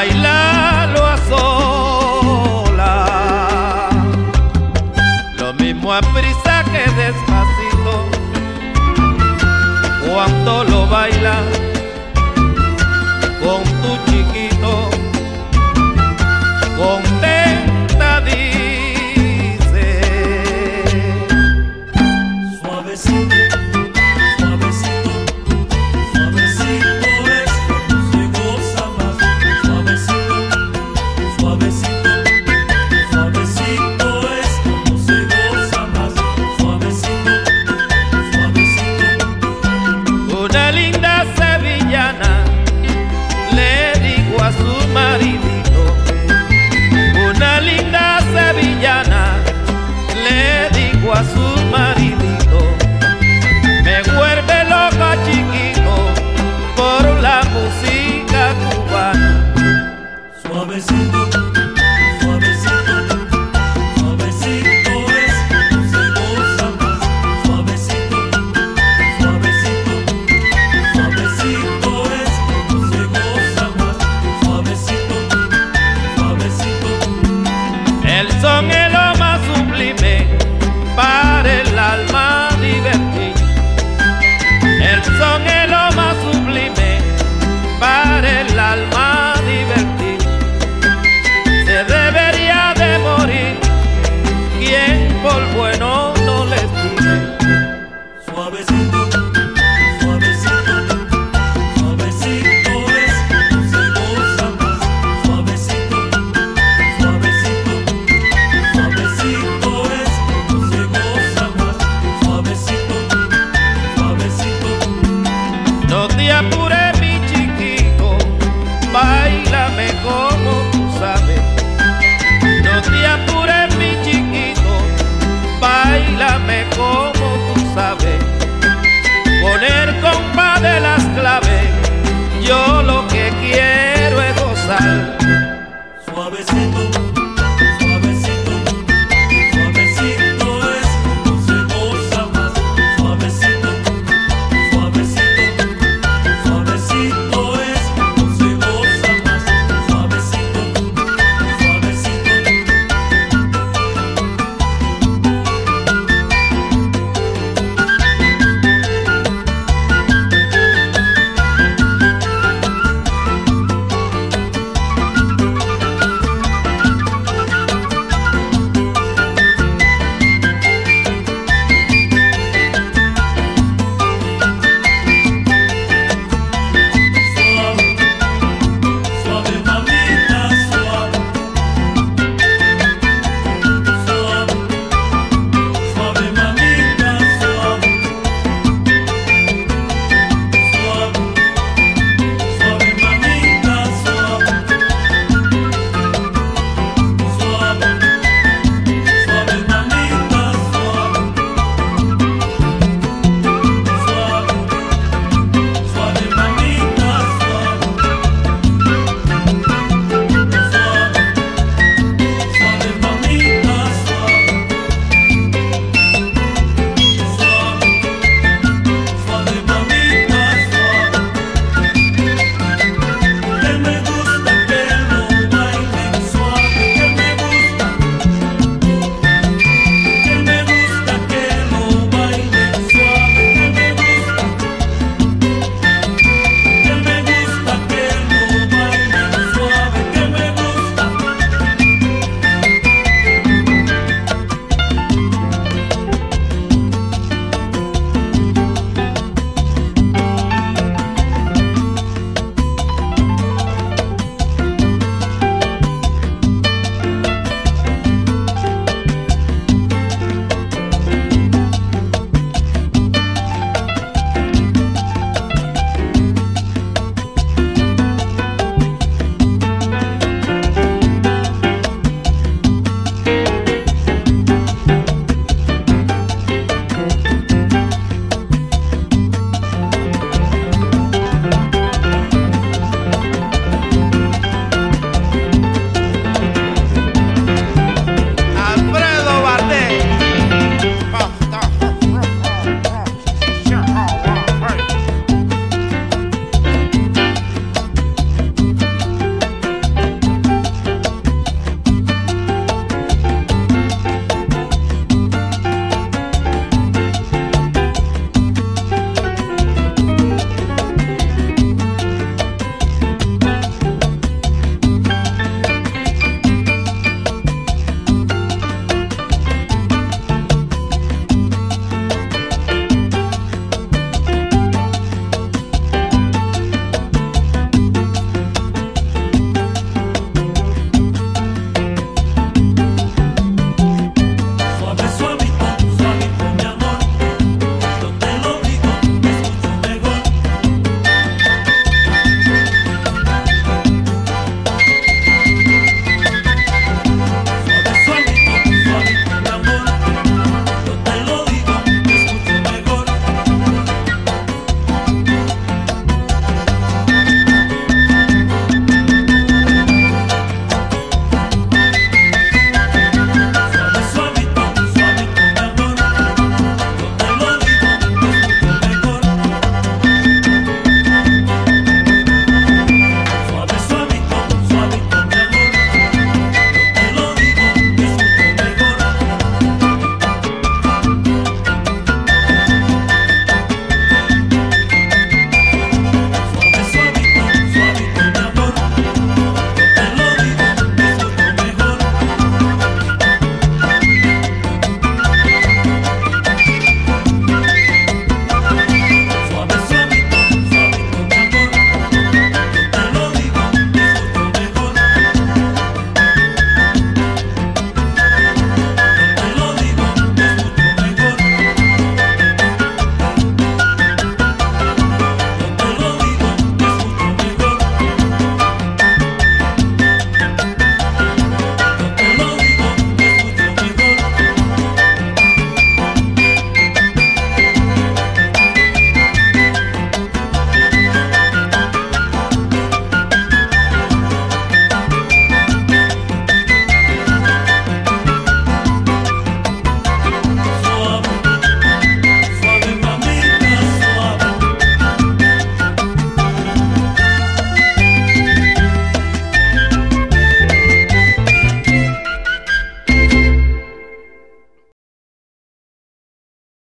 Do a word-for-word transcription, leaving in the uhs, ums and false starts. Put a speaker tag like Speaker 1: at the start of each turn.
Speaker 1: bailalo a sola, lo mismo a prisa que despacito, cuando lo bailas con tu chiquito, contenta dice.
Speaker 2: Suavecito, suavecito, suavecito es, se goza más. Suavecito, suavecito, suavecito es, no se goza más. Suavecito, suavecito.
Speaker 1: Una linda sevillana le dijo a su maridito, una linda sevillana le dijo a su maridito, me vuelve loca chiquito por la música cubana.
Speaker 2: Suavecito, suavecito, suavecito es, no se goza más. Suavecito, suavecito, suavecito es, no se goza más. Suavecito, suavecito.
Speaker 1: El son es lo más sublime para el alma divertir. El son es lo más sublime para el alma divertir. Se debería de morir quien por bueno no les tiene.
Speaker 2: Suavecito, suavecito, suavecito es, no se goza más. Suavecito, suavecito, suavecito es, no se goza más. Suavecito, suavecito.
Speaker 1: No te apures mi chiquito, bailame como tú sabes. No te apures mi chiquito, bailame como tú sabes. Con el compás de las claves yo